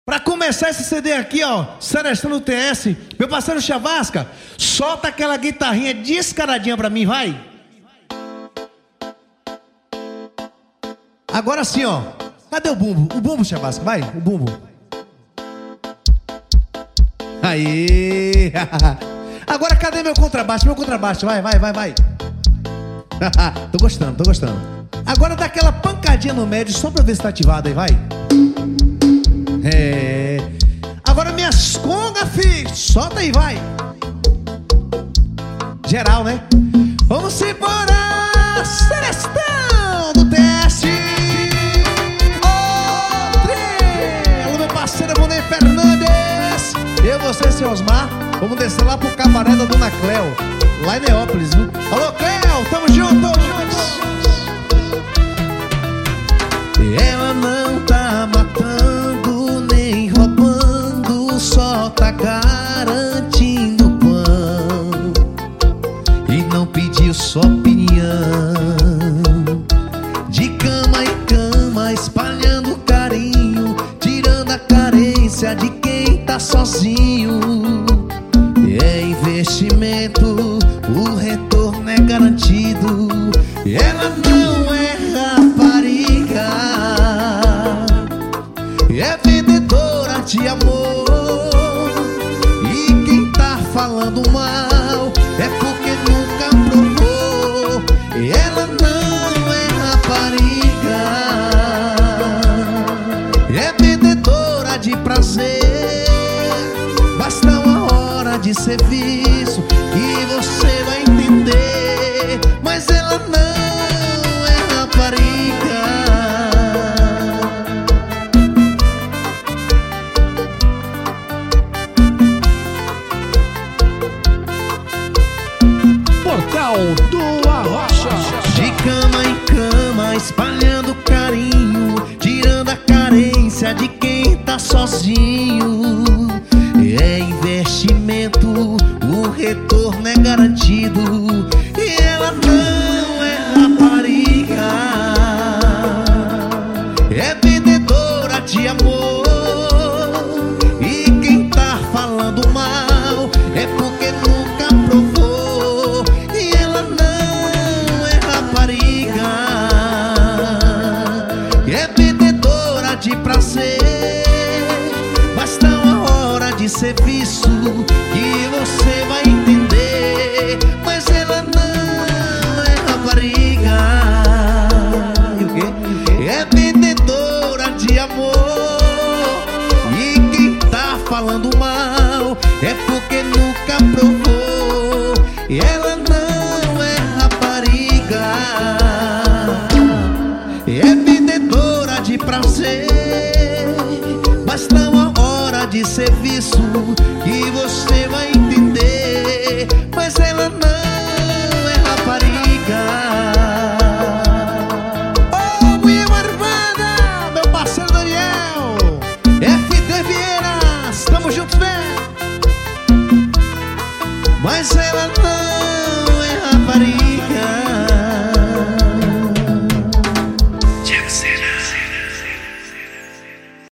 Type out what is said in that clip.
Pra começar esse CD aqui, ó, Serestando TS, meu parceiro Chavasca, solta aquela guitarrinha descaradinha pra mim, vai. Agora sim, ó, cadê o bumbo? O bumbo, Chavasca, vai, o bumbo. Aí. Agora cadê meu contrabaixo? Meu contrabaixo, vai. Tô gostando. Agora dá aquela pancadinha no médio só pra ver se tá ativado aí, vai. É. Agora minhas congas, filho, solta aí, vai. Geral, né? Vamos embora, Serestão do TS. Alô, meu parceiro Boné Fernandes. Eu, você, seu Osmar, vamos descer lá pro cabaré da Dona Cleo, lá em Neópolis, viu? Alô, Cleo, tamo juntos. Ela não tá matando nem roubando, só tá garantindo pão. E não pediu sua opinião. De cama em cama, espalhando carinho, tirando a carência de quem tá sozinho. É investimento, o retorno é garantido. Ela não é rapariga, é vendedora de amor. E quem tá falando mal é porque nunca provou. Ela não é rapariga, é vendedora de prazer. Basta uma hora de serviço e você vai entender. Mas ela não é rapariga. Portal do Arrocha. De cama em cama, espalhando carinho, tirando a carência de quem tá sozinho. É investimento, o retorno é garantido. E ela não é rapariga, é vendedora de amor. E quem tá falando mal é porque nunca provou. E ela não é rapariga, é vendedora de prazer. Basta uma hora de serviço que você vai entender. Mas ela não é rapariga. E o quê? É vendedora de amor. E quem tá falando mal é porque nunca provou. E ela não é rapariga, é vendedora de prazer. Basta uma hora de serviço que você vai entender. Mas ela não é rapariga. Ô, mulher armada, meu parceiro Daniel, FD Vieira, estamos juntos, né? Mas ela não